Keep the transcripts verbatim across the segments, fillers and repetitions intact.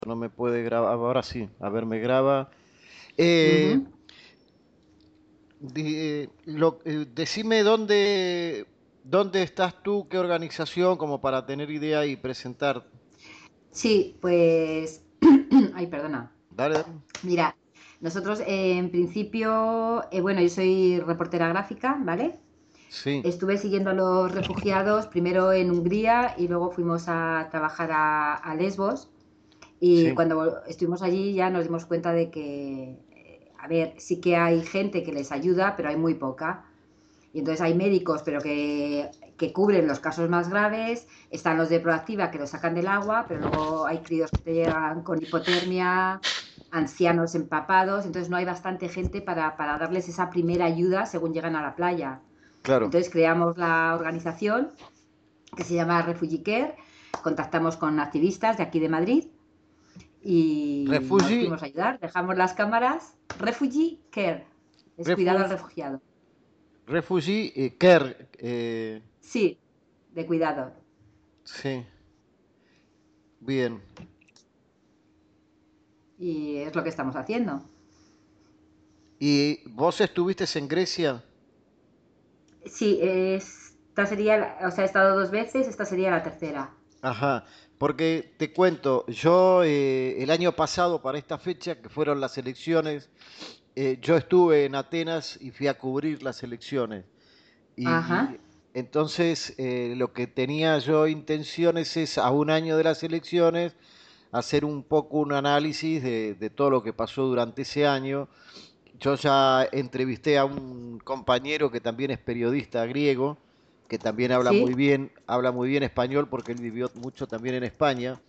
no me puede grabar. Ahora sí, a ver, me graba. Eh, Ujú. di- lo- eh, decime dónde, dónde estás tú, qué organización, como para tener idea y presentar. Sí, pues, ay, perdona. Dale, dale. Mira, nosotros eh, en principio, eh, bueno, yo soy reportera gráfica, ¿vale? Sí, Estuve siguiendo a los refugiados primero en Hungría y luego fuimos a trabajar a, a Lesbos. Y sí, cuando estuvimos allí ya nos dimos cuenta de que, eh, a ver, sí que hay gente que les ayuda, pero hay muy poca. Y entonces hay médicos, pero que, que cubren los casos más graves. Están los de Proactiva que los sacan del agua, pero luego hay críos que te llegan con hipotermia, ancianos empapados. Entonces no hay bastante gente para, para darles esa primera ayuda según llegan a la playa. claro. Entonces creamos la organización que se llama Refugee Care. Contactamos con activistas de aquí de Madrid y nos Refugee, fuimos a ayudar. Dejamos las cámaras. Refugee Care es cuidado al refugi- refugiado. refugee eh, care. eh, Sí, de cuidado. sí, bien. Y es lo que estamos haciendo. ¿Y vos estuviste en Grecia? Sí, esta sería, la- o sea, he estado dos veces, esta sería la tercera. Ajá, porque te cuento, yo eh, el año pasado para esta fecha, que fueron las elecciones, eh, yo estuve en Atenas y fui a cubrir las elecciones. Y Ajá. entonces eh, lo que tenía yo intenciones es a un año de las elecciones hacer un poco un análisis de, de todo lo que pasó durante ese año. Yo ya entrevisté a un compañero que también es periodista griego, que también habla Sí, muy bien, habla muy bien español porque él vivió mucho también en España.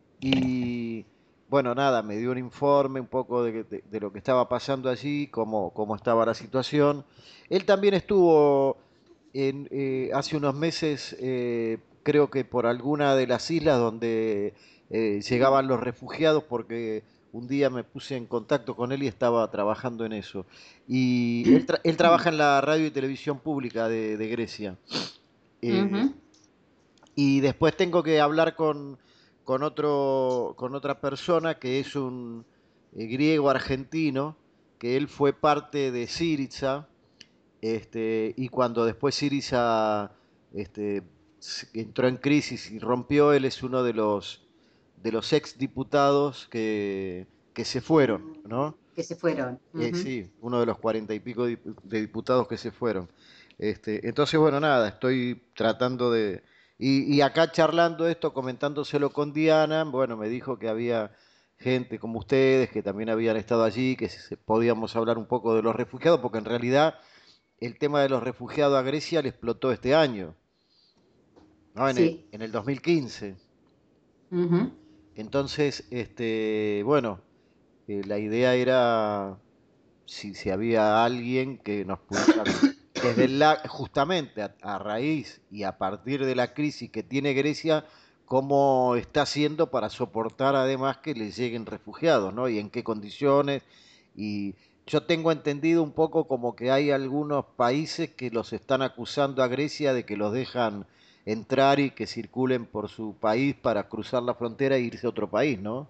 Y bueno, nada, me dio un informe un poco de, de- de lo que estaba pasando allí, cómo, cómo estaba la situación. Él también estuvo en, eh, hace unos meses, eh, creo que por alguna de las islas donde eh, llegaban los refugiados, porque un día me puse en contacto con él y estaba trabajando en eso. Y él, tra- él trabaja en la radio y televisión pública de, de Grecia. Eh, ujú, y después tengo que hablar con, con otro, con otra persona que es un eh, griego argentino, que él fue parte de Syriza, este, y cuando después Syriza este, s- entró en crisis y rompió, él es uno de los, de los ex diputados que, que se fueron, ¿no? que se fueron. Eh, Ujú. sí, uno de los cuarenta y pico dip- de diputados que se fueron. Este, entonces, bueno, nada, estoy tratando de... Y, y acá charlando esto, comentándoselo con Diana, bueno, me dijo que había gente como ustedes que también habían estado allí, que se- podíamos hablar un poco de los refugiados, porque en realidad el tema de los refugiados a Grecia le explotó este año, ¿no? En el, Sí. en el dos mil quince. Ujú. Entonces, este, bueno, eh, la idea era si, si había alguien que nos pudiera, desde la, justamente a, a raíz y a partir de la crisis que tiene Grecia, cómo está haciendo para soportar además que le lleguen refugiados, ¿no? Y en qué condiciones. Y yo tengo entendido un poco como que hay algunos países que los están acusando a Grecia de que los dejan entrar y que circulen por su país para cruzar la frontera e irse a otro país, ¿no?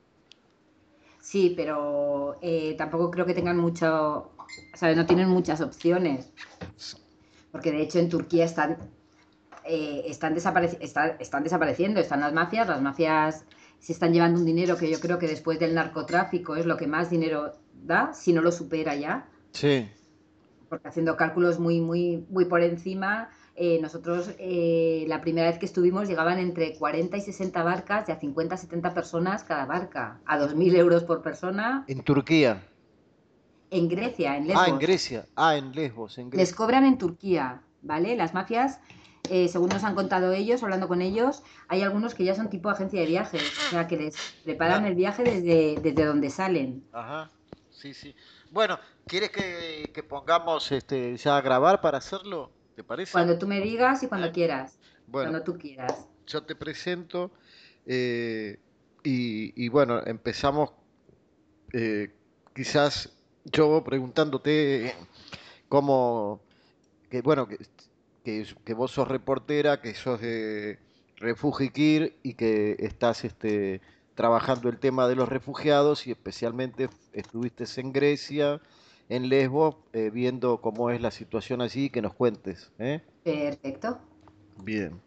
Sí, pero eh, tampoco creo que tengan mucho, ¿sabes? No tienen muchas opciones, porque de hecho en Turquía están, eh, están, desapareci están, están desapareciendo, están las mafias, las mafias se están llevando un dinero que yo creo que después del narcotráfico es lo que más dinero da, si no lo supera ya, Sí. porque haciendo cálculos muy, muy, muy por encima, eh, nosotros eh, la primera vez que estuvimos llegaban entre cuarenta y sesenta barcas de a cincuenta a setenta personas cada barca, a dos mil euros por persona, En Turquía. en Grecia, en Ah, en Lesbos. Grecia. Ah, en Lesbos, en Les Grecia. cobran en Turquía, ¿vale? Las mafias, eh, según nos han contado ellos, hablando con ellos, hay algunos que ya son tipo agencia de viajes, o sea, que les preparan Claro. el viaje desde, desde donde salen. Ajá. Sí, sí. Bueno, ¿quieres que, que pongamos este ya a grabar para hacerlo? ¿Te parece? Cuando tú me digas y cuando ¿Eh? quieras, Bueno, cuando tú quieras. yo te presento eh, y, y bueno, empezamos eh, quizás yo preguntándote cómo, que bueno, que, que, que vos sos reportera, que sos de Refugio Kir y que estás este, trabajando el tema de los refugiados y especialmente estuviste en Grecia, en Lesbos, eh, viendo cómo es la situación allí, que nos cuentes, ¿eh? Perfecto. Bien.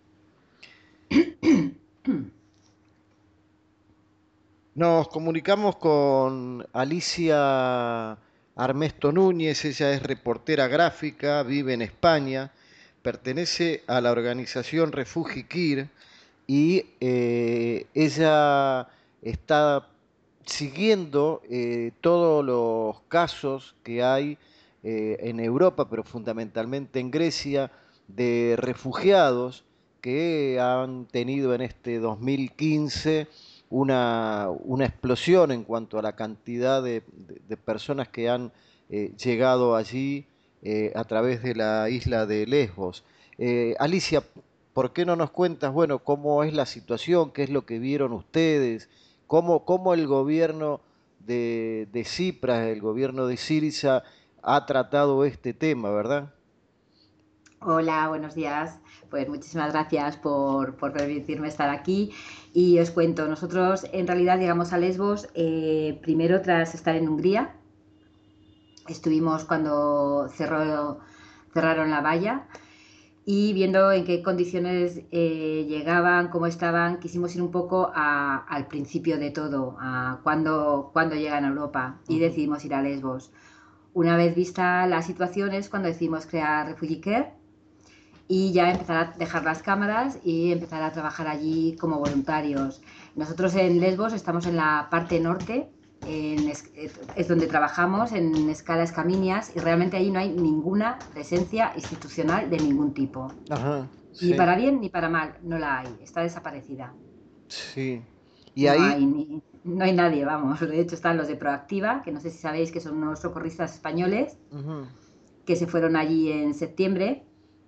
Nos comunicamos con Alicia Armesto Núñez, ella es reportera gráfica, vive en España, pertenece a la organización Refugikir y eh, ella está siguiendo eh, todos los casos que hay eh, en Europa, pero fundamentalmente en Grecia, de refugiados que han tenido en este dos mil quince una, una explosión en cuanto a la cantidad de, de- de personas que han eh, llegado allí eh, a través de la isla de Lesbos. Eh, Alicia, ¿por qué no nos cuentas, bueno, cómo es la situación, qué es lo que vieron ustedes, cómo, cómo el gobierno de, de Tsipras, el gobierno de Syriza, ha tratado este tema, ¿verdad? Hola, buenos días. Pues muchísimas gracias por, por permitirme estar aquí. Y os cuento, nosotros en realidad llegamos a Lesbos eh, primero tras estar en Hungría. Estuvimos cuando cerró, cerraron la valla y viendo en qué condiciones eh, llegaban, cómo estaban, quisimos ir un poco a- al principio de todo, a cuándo, cuándo llegan a Europa y Ujú. decidimos ir a Lesbos. Una vez vista la situación es cuando decidimos crear Refugee Care y ya empezar a dejar las cámaras y empezar a trabajar allí como voluntarios. Nosotros en Lesbos estamos en la parte norte, en, es, es, donde trabajamos en Escala Escaminias y realmente allí no hay ninguna presencia institucional de ningún tipo. Ajá, Ni sí, para bien ni para mal, no la hay, está desaparecida. sí. Y No ahí, hay, ni, no hay nadie, vamos. De hecho están los de Proactiva, que no sé si sabéis que son unos socorristas españoles, ujú, que se fueron allí en septiembre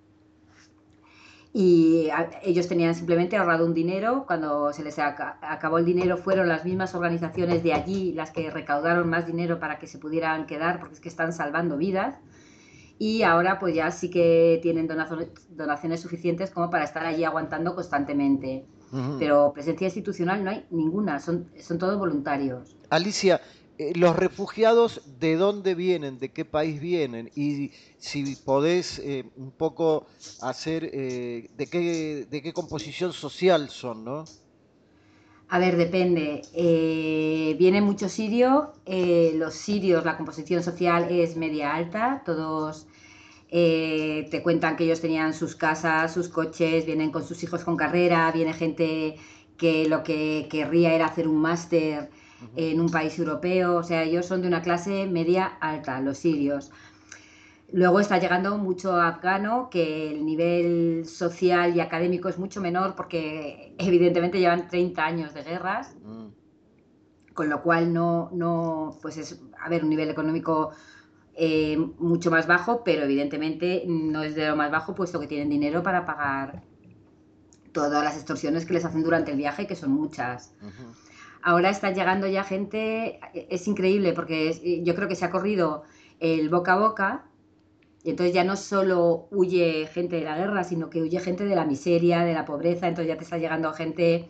y a, ellos tenían simplemente ahorrado un dinero. Cuando se les aca acabó el dinero fueron las mismas organizaciones de allí las que recaudaron más dinero para que se pudieran quedar, porque es que están salvando vidas, y ahora pues ya sí que tienen donaciones, donaciones suficientes como para estar allí aguantando constantemente, ujú. pero presencia institucional no hay ninguna, son, son todos voluntarios. Alicia, eh, los refugiados, ¿de dónde vienen? ¿De qué país vienen? Y si podés eh, un poco hacer eh, de qué, de qué composición social son, ¿no? A ver, depende. Eh, viene mucho sirio. Eh, los sirios, la composición social es media alta. Todos eh, te cuentan que ellos tenían sus casas, sus coches, vienen con sus hijos con carrera, viene gente que lo que querría era hacer un máster Ujú. en un país europeo. O sea, ellos son de una clase media alta, los sirios. Luego está llegando mucho afgano, que el nivel social y académico es mucho menor porque evidentemente llevan treinta años de guerras, Mm, con lo cual no, no pues es, a ver, un nivel económico eh, mucho más bajo, pero evidentemente no es de lo más bajo, puesto que tienen dinero para pagar todas las extorsiones que les hacen durante el viaje, que son muchas. ujú. Ahora está llegando ya gente, es increíble, porque es, yo creo que se ha corrido el boca a boca. Y entonces ya no solo huye gente de la guerra, sino que huye gente de la miseria, de la pobreza. Entonces ya te está llegando gente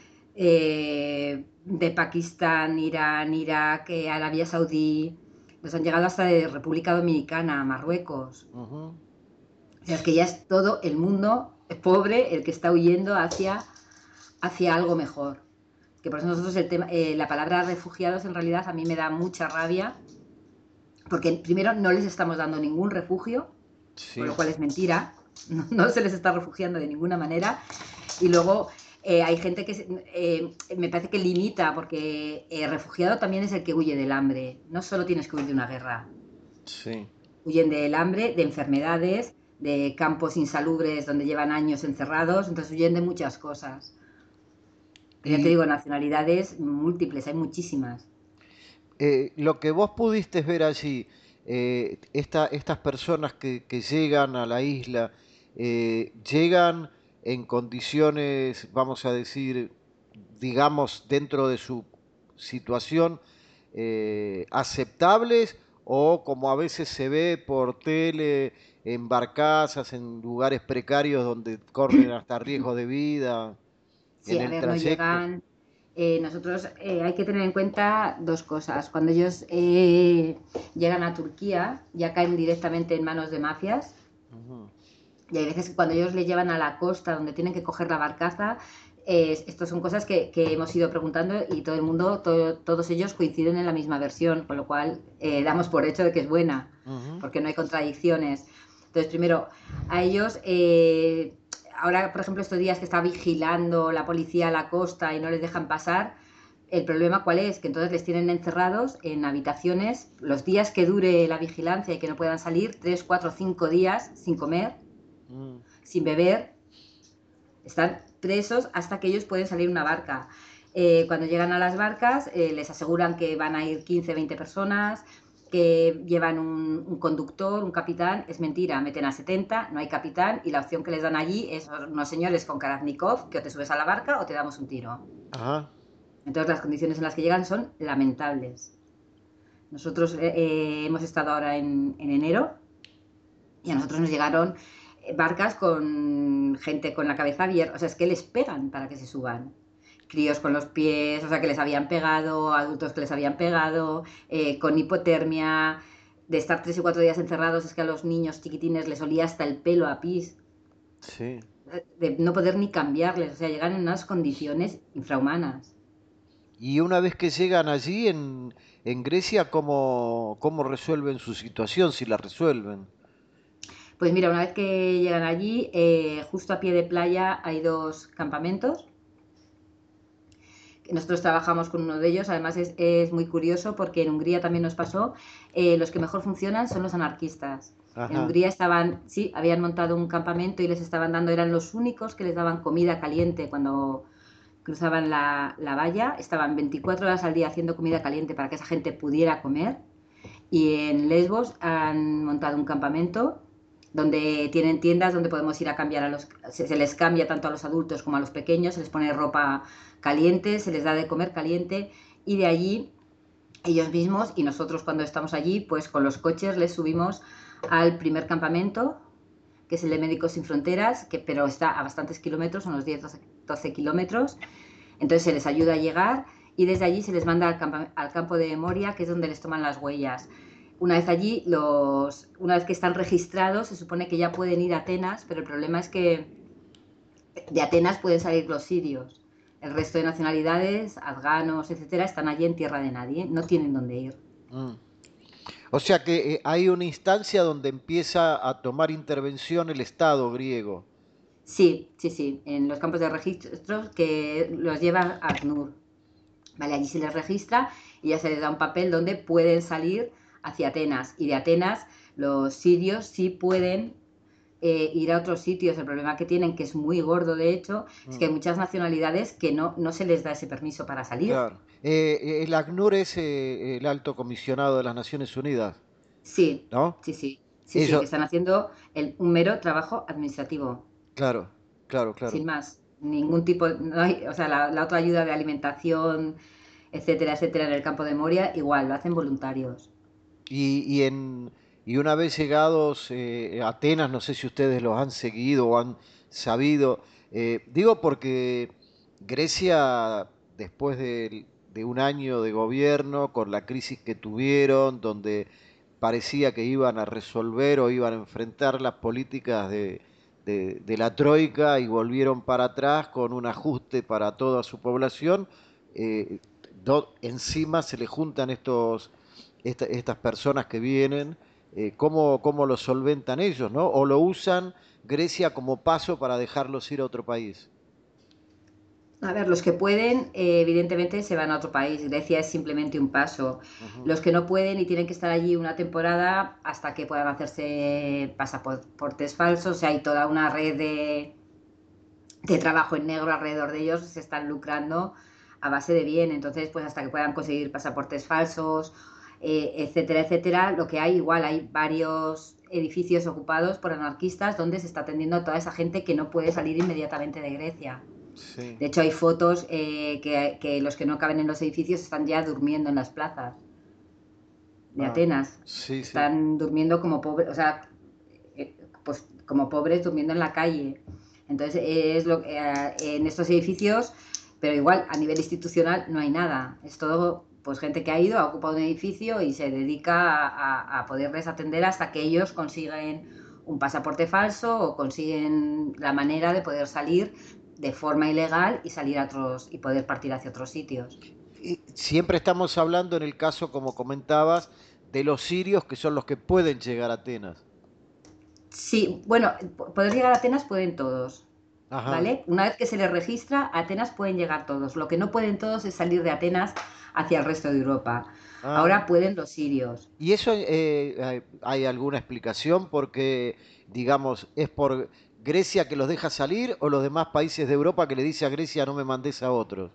eh, de Pakistán, Irán, Irak, eh, Arabia Saudí. Nos han llegado hasta de República Dominicana, Marruecos. Ujú. O sea, es que ya es todo el mundo pobre el que está huyendo hacia, hacia algo mejor. Que por eso nosotros el tema, eh, la palabra refugiados en realidad a mí me da mucha rabia, porque primero no les estamos dando ningún refugio, con Sí. lo cual es mentira, no, no se les está refugiando de ninguna manera. Y luego eh, hay gente que eh, me parece que limita, porque eh, refugiado también es el que huye del hambre, no solo tienes que huir de una guerra, Sí. huyen del hambre, de enfermedades, de campos insalubres donde llevan años encerrados, entonces huyen de muchas cosas. Pero ya te Y digo, nacionalidades múltiples, hay muchísimas. eh, lo que vos pudiste ver allí, eh, esta- estas personas que, que llegan a la isla, eh, llegan en condiciones, vamos a decir, digamos, dentro de su situación, eh, aceptables o como a veces se ve por tele, en barcazas, en lugares precarios donde corren hasta riesgo de vida Sí, en a el ver, no trayecto. llegan, Eh, nosotros eh, hay que tener en cuenta dos cosas. Cuando ellos eh, llegan a Turquía, ya caen directamente en manos de mafias. Ujú. Y hay veces que cuando ellos les llevan a la costa, donde tienen que coger la barcaza, eh, estas son cosas que, que, hemos ido preguntando y todo el mundo, todo, todos ellos coinciden en la misma versión, con lo cual eh, damos por hecho de que es buena, Ujú. porque no hay contradicciones. Entonces, primero, a ellos, eh, ahora, por ejemplo, estos días que está vigilando la policía a la costa y no les dejan pasar, el problema cuál es, que entonces les tienen encerrados en habitaciones los días que dure la vigilancia y que no puedan salir, tres, cuatro, cinco días sin comer, Mm. sin beber, están presos hasta que ellos pueden salir en una barca. Eh, cuando llegan a las barcas, eh, les aseguran que van a ir quince, veinte personas, que llevan un, un, conductor, un capitán. Es mentira, meten a setenta, no hay capitán y la opción que les dan allí es unos señores con Kalashnikov, que o te subes a la barca o te damos un tiro. Ajá. Entonces las condiciones en las que llegan son lamentables. Nosotros eh, hemos estado ahora en, en enero y a nosotros nos llegaron barcas con gente con la cabeza abierta, o sea, es que les pegan para que se suban. Críos con los pies, o sea, que les habían pegado, adultos que les habían pegado, eh, con hipotermia, de estar tres y cuatro días encerrados, es que a los niños chiquitines les olía hasta el pelo a pis, Sí. de no poder ni cambiarles, o sea, llegan en unas condiciones infrahumanas. Y una vez que llegan allí en, en Grecia, ¿cómo, cómo resuelven su situación, si la resuelven? Pues mira, una vez que llegan allí, eh, justo a pie de playa hay dos campamentos. Nosotros trabajamos con uno de ellos, además es, es muy curioso porque en Hungría también nos pasó, eh, los que mejor funcionan son los anarquistas. En Ajá. Hungría estaban, sí, habían montado un campamento y les estaban dando, eran los únicos que les daban comida caliente cuando cruzaban la, la valla, estaban veinticuatro horas al día haciendo comida caliente para que esa gente pudiera comer. Y en Lesbos han montado un campamento donde tienen tiendas donde podemos ir a cambiar a los, se, se les cambia tanto a los adultos como a los pequeños, se les pone ropa caliente, se les da de comer caliente y de allí ellos mismos y nosotros cuando estamos allí, pues con los coches les subimos al primer campamento, que es el de Médicos Sin Fronteras, que, pero está a bastantes kilómetros, unos diez, doce kilómetros, entonces se les ayuda a llegar y desde allí se les manda al, campo, al campo de Moria, que es donde les toman las huellas. Una vez allí, los, una vez que están registrados, se supone que ya pueden ir a Atenas, pero el problema es que de Atenas pueden salir los sirios. El resto de nacionalidades, afganos, etcétera, están allí en tierra de nadie, no tienen dónde ir. Mm. O sea que eh, hay una instancia donde empieza a tomar intervención el Estado griego. Sí, sí, sí, en los campos de registro que los lleva ACNUR. Vale, allí se les registra y ya se les da un papel donde pueden salir hacia Atenas. Y de Atenas los sirios sí pueden eh, ir a otros sitios. El problema que tienen, que es muy gordo de hecho, es que Mm. hay muchas nacionalidades que no, no se les da ese permiso para salir. Claro. Eh, eh, el ACNUR es eh, el alto comisionado de las Naciones Unidas, Sí, ¿no? sí, sí, sí, sí, que Ellos, están haciendo el, un mero trabajo administrativo, claro, claro, claro. sin más. Ningún tipo, no hay, o sea, la, la otra ayuda de alimentación, etcétera, etcétera, en el campo de Moria, igual, lo hacen voluntarios. Y, y, en, y una vez llegados eh, a Atenas, no sé si ustedes los han seguido o han sabido, eh, digo porque Grecia, después de, de un año de gobierno, con la crisis que tuvieron, donde parecía que iban a resolver o iban a enfrentar las políticas de, de, de la Troika y volvieron para atrás con un ajuste para toda su población, eh, do, encima se le juntan estos esta, estas personas que vienen, eh, cómo, cómo lo solventan ellos, ¿no? O lo usan Grecia como paso para dejarlos ir a otro país. A ver, los que pueden, eh, evidentemente, se van a otro país. Grecia es simplemente un paso. Ujú. Los que no pueden y tienen que estar allí una temporada hasta que puedan hacerse pasaportes falsos, o sea, hay toda una red de, de trabajo en negro alrededor de ellos, se están lucrando a base de bien. Entonces, pues hasta que puedan conseguir pasaportes falsos, eh, etcétera, etcétera, lo que hay, igual hay varios edificios ocupados por anarquistas donde se está atendiendo a toda esa gente que no puede salir inmediatamente de Grecia. Sí. De hecho, hay fotos eh, que, que los que no caben en los edificios están ya durmiendo en las plazas de Ah, Atenas. sí, sí. Están durmiendo como pobres, o sea, eh, pues como pobres durmiendo en la calle. Entonces, eh, es lo, eh, en estos edificios Pero igual, a nivel institucional no hay nada. Es todo, pues, gente que ha ido, ha ocupado un edificio y se dedica a, a- a poderles atender hasta que ellos consiguen un pasaporte falso o consiguen la manera de poder salir de forma ilegal y salir a otros y poder partir hacia otros sitios. Y siempre estamos hablando en el caso, como comentabas, de los sirios que son los que pueden llegar a Atenas. Sí, bueno, poder llegar a Atenas pueden todos, Ajá. ¿vale? Una vez que se les registra, a Atenas pueden llegar todos. Lo que no pueden todos es salir de Atenas hacia el resto de Europa. Ah, Ahora pueden los sirios. ¿y eso eh, hay hay alguna explicación? Porque, digamos, ¿es por Grecia que los deja salir o los demás países de Europa que le dice a Grecia no me mandes a otros?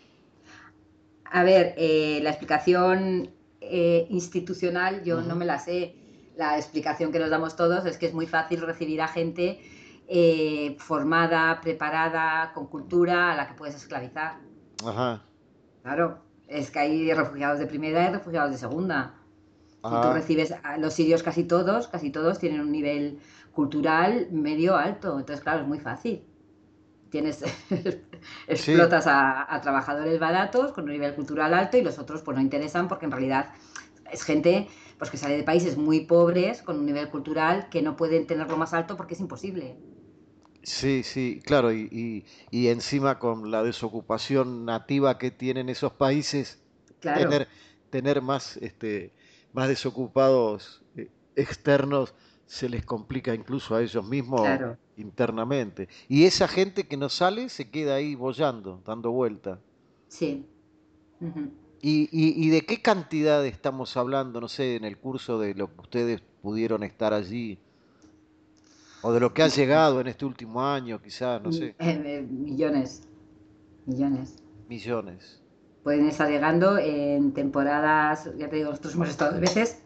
A ver, eh, la explicación eh, institucional yo no Ujú. me la sé. La explicación que nos damos todos es que es muy fácil recibir a gente eh, formada, preparada, con cultura, a la que puedes esclavizar. Ajá. Claro, es que hay refugiados de primera y refugiados de segunda. Y tú Ah, recibes a los sirios casi todos, casi todos tienen un nivel cultural medio alto. Entonces, claro, es muy fácil. Tienes, sí. explotas a, a trabajadores baratos con un nivel cultural alto y los otros pues no interesan porque en realidad es gente pues que sale de países muy pobres con un nivel cultural que no pueden tenerlo más alto porque es imposible. Sí, sí, claro, y, y- y encima con la desocupación nativa que tienen esos países, Claro, tener, tener más, este, más desocupados eh, externos se les complica incluso a ellos mismos claro, internamente. Y esa gente que no sale se queda ahí boyando, dando vuelta. sí. Ujú. ¿Y, y, y de qué cantidad estamos hablando, no sé, en el curso de lo que ustedes pudieron estar allí? O de lo que ha llegado en este último año, quizás, no Mm, sé, eh, eh, millones, millones. millones. Pueden estar llegando en temporadas, ya te digo, nosotros hemos estado dos veces.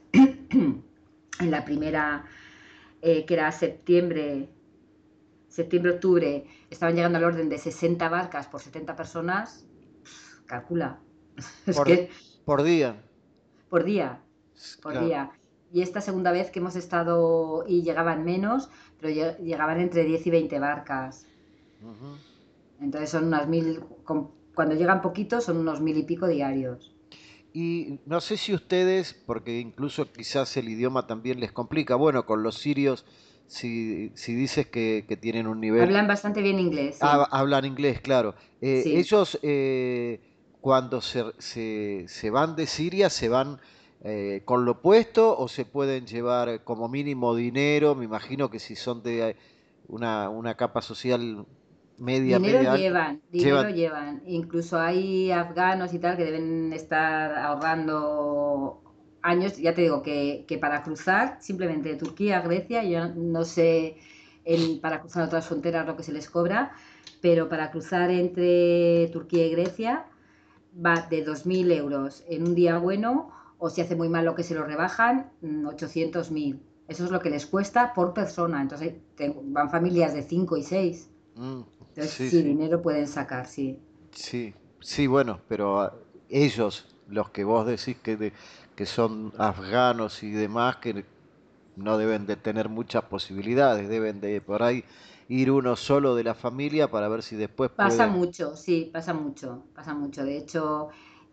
En la primera, eh, que era septiembre, septiembre-octubre, estaban llegando al orden de sesenta barcas por setenta personas. Calcula. Es Por, que por día. por día, S- por Claro. día. Y esta segunda vez que hemos estado y llegaban menos, pero llegaban entre diez y veinte barcas. Ujú. Entonces son unas mil, cuando llegan poquitos son unos mil y pico diarios. Y no sé si ustedes, porque incluso quizás el idioma también les complica, bueno, con los sirios, si, si dices que, que tienen un nivel, Hablan bastante bien inglés, ah, sí, hablan inglés, claro. Eh, sí. ellos eh, cuando se, se, se van de Siria, se van eh, con lo puesto o se pueden llevar como mínimo dinero, me imagino que si son de eh, una, una capa social media, Dinero media alta, llevan, dinero llevan... llevan. Incluso hay afganos y tal que deben estar ahorrando años. Ya te digo que, que para cruzar simplemente de Turquía a Grecia, yo no sé en, para cruzar otras fronteras lo que se les cobra, pero para cruzar entre Turquía y Grecia va de dos mil euros en un día bueno o si hace muy mal lo que se lo rebajan, mm, ochocientos mil. Eso es lo que les cuesta por persona. Entonces van familias de cinco y seis. Mm, Entonces, sí, sí, sí. dinero pueden sacar, sí. Sí, sí, bueno, pero ah, ellos, los que vos decís que, de- que son afganos y demás, que no deben de tener muchas posibilidades, deben de por ahí ir uno solo de la familia para ver si después Pasa pueden. mucho, sí, pasa mucho, pasa mucho. De hecho,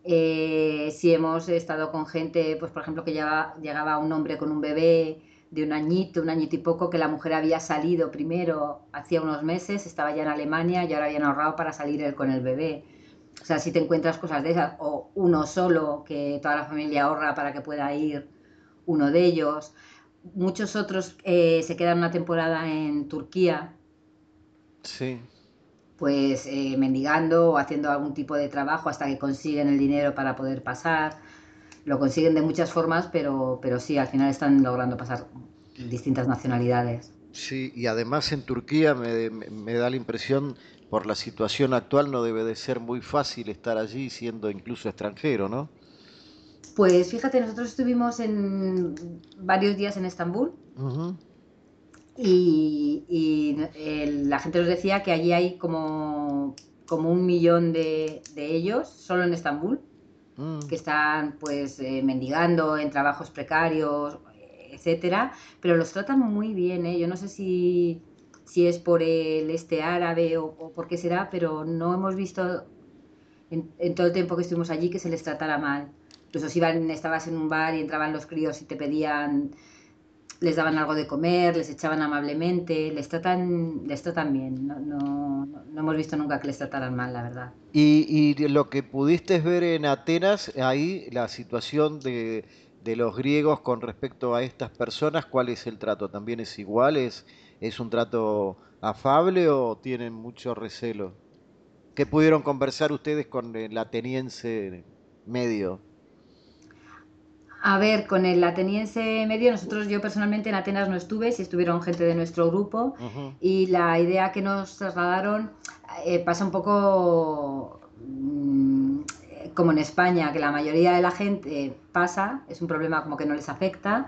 eh, sí hemos estado con gente, pues por ejemplo, que llegaba, llegaba un hombre con un bebé de un añito, un añito y poco, que la mujer había salido primero hacía unos meses, estaba ya en Alemania y ahora habían ahorrado para salir él con el bebé. O sea, si te encuentras cosas de esas, o uno solo, que toda la familia ahorra para que pueda ir uno de ellos. Muchos otros eh, se quedan una temporada en Turquía, Sí, pues eh, mendigando o haciendo algún tipo de trabajo hasta que consiguen el dinero para poder pasar. Lo consiguen de muchas formas, pero, pero sí, al final están logrando pasar distintas nacionalidades. sí, y además en Turquía me, me- me da la impresión, por la situación actual, no debe de ser muy fácil estar allí siendo incluso extranjero, ¿no? Pues fíjate, nosotros estuvimos en varios días en Estambul Ujú. y, y, eh, la gente nos decía que allí hay como, como un millón de, de ellos solo en Estambul Mm. que están pues eh, mendigando en trabajos precarios, etcétera, pero los tratan muy bien, ¿eh? Yo no sé si, si es por el este árabe o, o por qué será, pero no hemos visto. en, en todo el tiempo que estuvimos allí, que se les tratara mal. Incluso si iban, estabas en un bar y entraban los críos y te pedían, les daban algo de comer, les echaban amablemente, les tratan, les tratan bien. No, no, no, no hemos visto nunca que les trataran mal, la verdad. Y, y de lo que pudiste ver en Atenas, ahí la situación de, de los griegos con respecto a estas personas, ¿cuál es el trato? ¿También es igual? ¿Es, es un trato afable o tienen mucho recelo? ¿Qué pudieron conversar ustedes con el ateniense medio? A ver, con el ateniense medio, nosotros, yo personalmente en Atenas no estuve, sí estuvieron gente de nuestro grupo Ujú. y la idea que nos trasladaron eh, pasa un poco mm, como en España, que la mayoría de la gente pasa, es un problema como que no les afecta,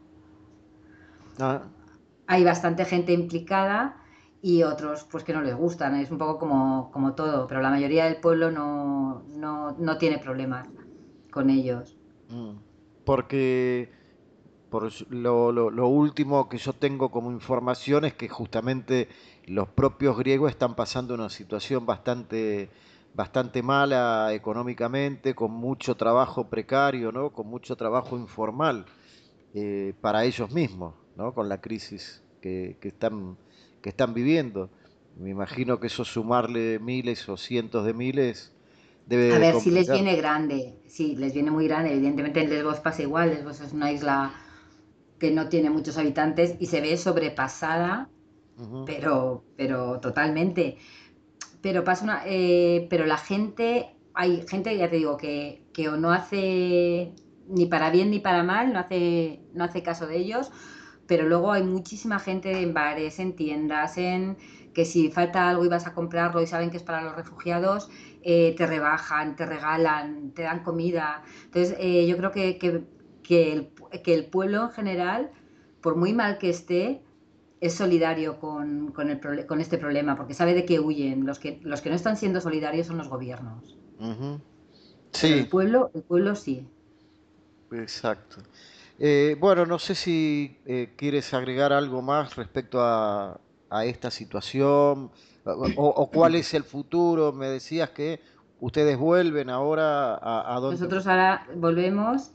Ah, hay bastante gente implicada y otros pues que no les gustan, es un poco como, como todo, pero la mayoría del pueblo no, no, no tiene problemas con ellos. mm. Porque por s- lo, lo- lo último que yo tengo como información es que justamente los propios griegos están pasando una situación bastante, bastante mala económicamente, con mucho trabajo precario, ¿no? Con mucho trabajo informal eh, para ellos mismos, ¿no? Con la crisis que, que están, que están viviendo. Me imagino que eso sumarle miles o cientos de miles debe A de ver, si les complicar. viene grande, sí, les viene muy grande. Evidentemente en Lesbos pasa igual, Lesbos es una isla que no tiene muchos habitantes y se ve sobrepasada, Ujú. pero, pero totalmente. Pero pasa una, eh, pero la gente, hay gente, ya te digo, que, que o no hace ni para bien ni para mal, no hace, no hace caso de ellos, pero luego hay muchísima gente en bares, en tiendas, en que si falta algo y vas a comprarlo y saben que es para los refugiados, eh, te rebajan, te regalan, te dan comida. Entonces, eh, yo creo que, que, que, el, que el pueblo en general, por muy mal que esté, es solidario con, con, el, con este problema, porque sabe de qué huyen. Los que, los que no están siendo solidarios son los gobiernos. Ujú. Pero el Sí, pueblo, el pueblo sí. exacto. Eh, bueno, no sé si eh, quieres agregar algo más respecto a, a esta situación o, o cuál es el futuro. Me decías que ustedes vuelven ahora a, a dónde. Nosotros ahora volvemos.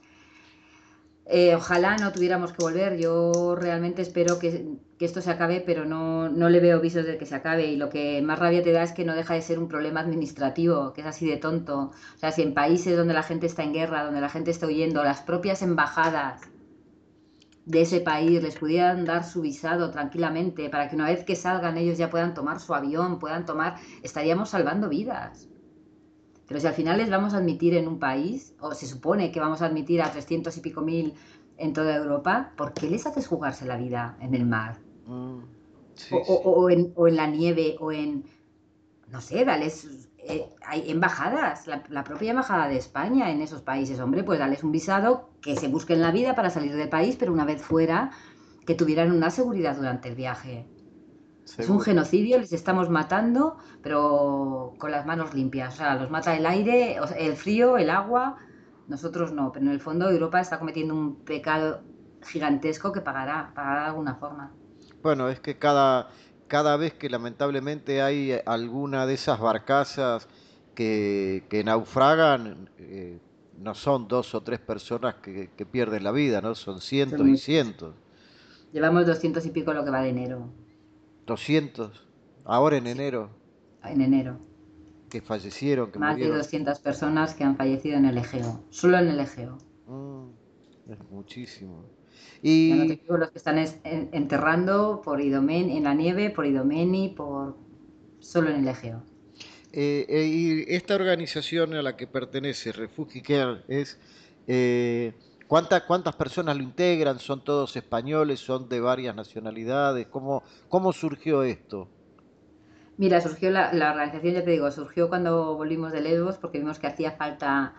Eh, ojalá no tuviéramos que volver. Yo realmente espero que, que esto se acabe, pero no, no le veo visos de que se acabe. Y lo que más rabia te da es que no deja de ser un problema administrativo, que es así de tonto. O sea, si en países donde la gente está en guerra, donde la gente está huyendo, las propias embajadas de ese país les pudieran dar su visado tranquilamente para que una vez que salgan ellos ya puedan tomar su avión, puedan tomar, estaríamos salvando vidas. Pero si al final les vamos a admitir en un país, o se supone que vamos a admitir a trescientos y pico mil en toda Europa, ¿por qué les haces jugarse la vida en el mar? Mm, O, sí, o, sí. o en, o en la nieve, o en, no sé, dales, eh, hay embajadas, la, la, propia embajada de España en esos países, hombre, pues dales un visado, que se busquen la vida para salir del país, pero una vez fuera, que tuvieran una seguridad durante el viaje. Es un Seguro. genocidio, les estamos matando, pero con las manos limpias. O sea, los mata el aire, o sea, el frío, el agua. Nosotros no, pero en el fondo Europa está cometiendo un pecado gigantesco que pagará, pagará de alguna forma. Bueno, es que cada, cada vez que lamentablemente hay alguna de esas barcazas que, que naufragan, eh, no son dos o tres personas que, que pierden la vida, ¿no? Son Son cientos y muchos. cientos. Llevamos doscientos y pico lo que va de enero. Doscientos. Ahora en Sí, enero, en enero. que fallecieron, que Más de murieron. doscientas personas que han fallecido en el Egeo. Solo en el Egeo. Mm, es muchísimo. Ya no te Y digo los que están enterrando por Idomen, en la nieve, por Idomeni, por solo en el Egeo. Eh, eh, y esta organización a la que pertenece, Refugee Care, es eh, ¿cuánta- ¿cuántas personas lo integran? ¿Son todos españoles? ¿Son de varias nacionalidades? ¿Cómo, cómo surgió esto? Mira, surgió la, la organización, ya te digo, surgió cuando volvimos de Lesbos porque vimos que hacía falta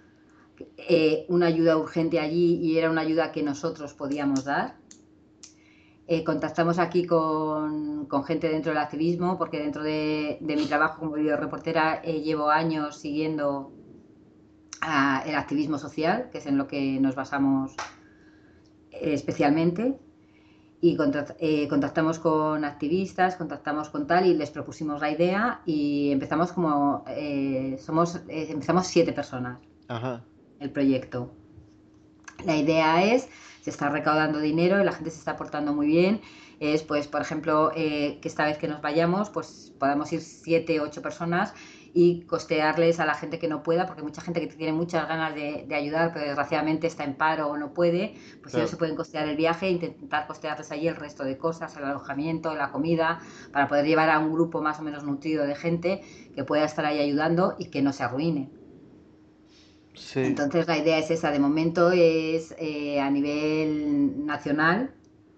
eh, una ayuda urgente allí y era una ayuda que nosotros podíamos dar. Eh, contactamos aquí con, con, gente dentro del activismo porque dentro de, de mi trabajo como videoreportera eh, llevo años siguiendo a, el activismo social, que es en lo que nos basamos eh, especialmente. y contact- eh, contactamos con activistas, contactamos con tal y les propusimos la idea y empezamos como, eh, somos, eh, empezamos siete personas Ajá. el proyecto. La idea es, se está recaudando dinero y la gente se está portando muy bien. Es, pues, por ejemplo, eh, que esta vez que nos vayamos, pues podamos ir siete, ocho personas y costearles a la gente que no pueda, porque mucha gente que tiene muchas ganas de, de ayudar, pero desgraciadamente está en paro o no puede, pues ellos Claro. se pueden costear el viaje e intentar costearles allí el resto de cosas, el alojamiento, la comida, para poder llevar a un grupo más o menos nutrido de gente que pueda estar ahí ayudando y que no se arruine. Sí. Entonces la idea es esa, de momento es eh, a nivel nacional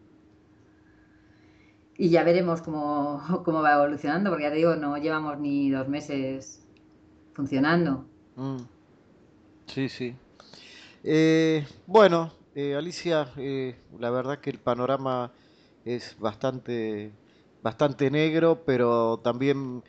y ya veremos cómo, cómo va evolucionando, porque ya te digo, no llevamos ni dos meses funcionando. Mm, sí, sí. Eh, bueno, eh, Alicia, eh, la verdad que el panorama es bastante, bastante negro, pero también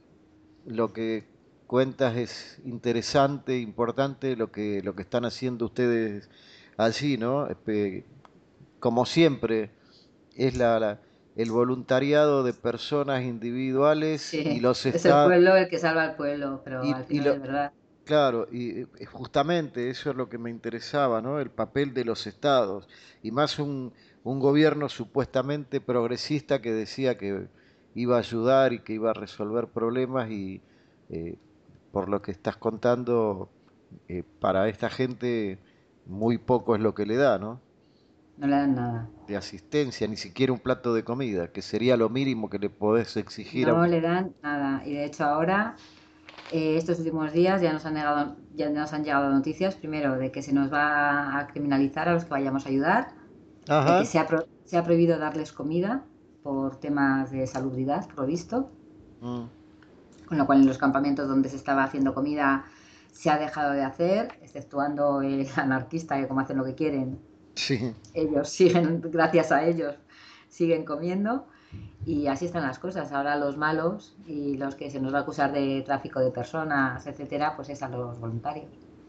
lo que cuentas es interesante, importante lo que, lo que están haciendo ustedes allí, ¿no? Espe- Como siempre, es la, la- el voluntariado de personas individuales y Sí, los es el está pueblo el que salva al pueblo, pero y, al y final lo, es verdad. claro, y eh, justamente eso es lo que me interesaba, ¿no? El papel de los estados y más un, un gobierno supuestamente progresista que decía que iba a ayudar y que iba a resolver problemas y eh, por lo que estás contando, eh, para esta gente muy poco es lo que le da, ¿no? No le dan nada. De asistencia, ni siquiera un plato de comida, que sería lo mínimo que le podés exigir a un... No le dan nada. Y de hecho ahora, eh, estos últimos días ya nos han llegado, ya nos han llegado noticias, primero, de que se nos va a criminalizar a los que vayamos a ayudar, de que Ajá. se ha, pro- se ha prohibido darles comida por temas de salubridad, por lo visto, Mm, con lo cual en los campamentos donde se estaba haciendo comida se ha dejado de hacer, exceptuando el anarquista, que como hacen lo que quieren, sí. ellos siguen, gracias a ellos, siguen comiendo. Y así están las cosas. Ahora los malos y los que se nos va a acusar de tráfico de personas, etcétera, pues es a los voluntarios.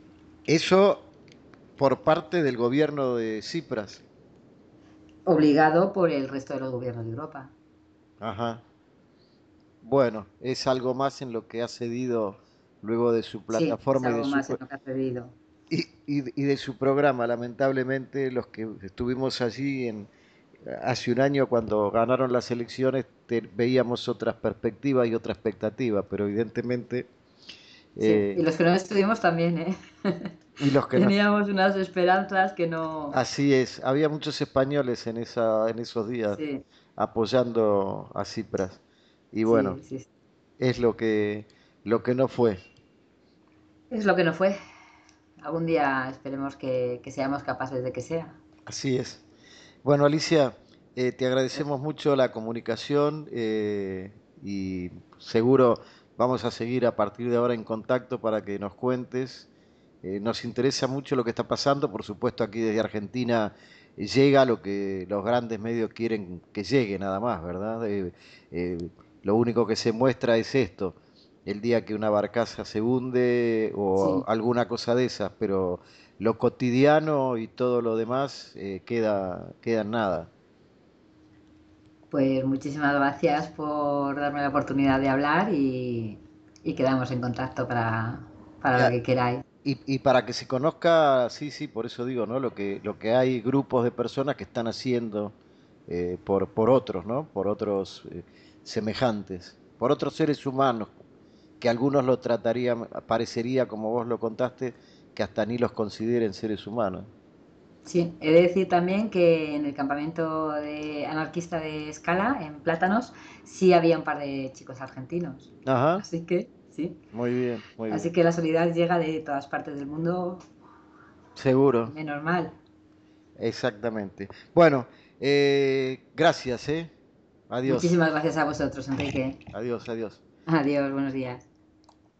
Eso por parte del gobierno de Cipras. Obligado por el resto de los gobiernos de Europa. Ajá. Bueno, es algo más en lo que ha cedido luego de su Sí, es plataforma y de algo su, más en pro- lo que ha perdido. y, y- y de su programa. Lamentablemente, los que estuvimos allí en, hace un año cuando ganaron las elecciones, te- veíamos otras perspectivas y otra expectativa, pero evidentemente, Sí, y eh, los que no estuvimos también, ¿eh? y los que no, Teníamos unas esperanzas que no... así es, había muchos españoles en esa, en esos días Sí, apoyando a Cipras. Y bueno, sí, sí, sí. es lo que, lo que no fue. Es lo que no fue. Algún día esperemos que, que seamos capaces de que sea. Así es. Bueno, Alicia, eh, te agradecemos mucho la comunicación, eh, y seguro vamos a seguir a partir de ahora en contacto para que nos cuentes. Eh, nos interesa mucho lo que está pasando, por supuesto aquí desde Argentina eh, llega lo que los grandes medios quieren que llegue nada más, ¿verdad? Eh, eh, lo único que se muestra es esto, el día que una barcaza se hunde o Sí, alguna cosa de esas, pero lo cotidiano y todo lo demás eh, queda, queda en nada. pues muchísimas gracias por darme la oportunidad de hablar y, y quedamos en contacto para, para lo Ya, que queráis. Y, y para que se conozca, sí, sí, por eso digo, ¿no? Lo que, lo que hay grupos de personas que están haciendo eh, por, por otros, ¿no? Por otros eh, semejantes, por otros seres humanos, que algunos lo tratarían, parecería, como vos lo contaste, que hasta ni los consideren seres humanos. Sí, he de decir también que en el campamento de anarquista de Escala, en Plátanos, sí había un par de chicos argentinos. Ajá, Así que, sí. muy bien, muy Así bien. que la solidaridad llega de todas partes del mundo, Seguro, menos mal. exactamente. Bueno, eh, gracias, ¿eh? Adiós, Muchísimas gracias a vosotros, Enrique. adiós, adiós. Adiós, buenos días.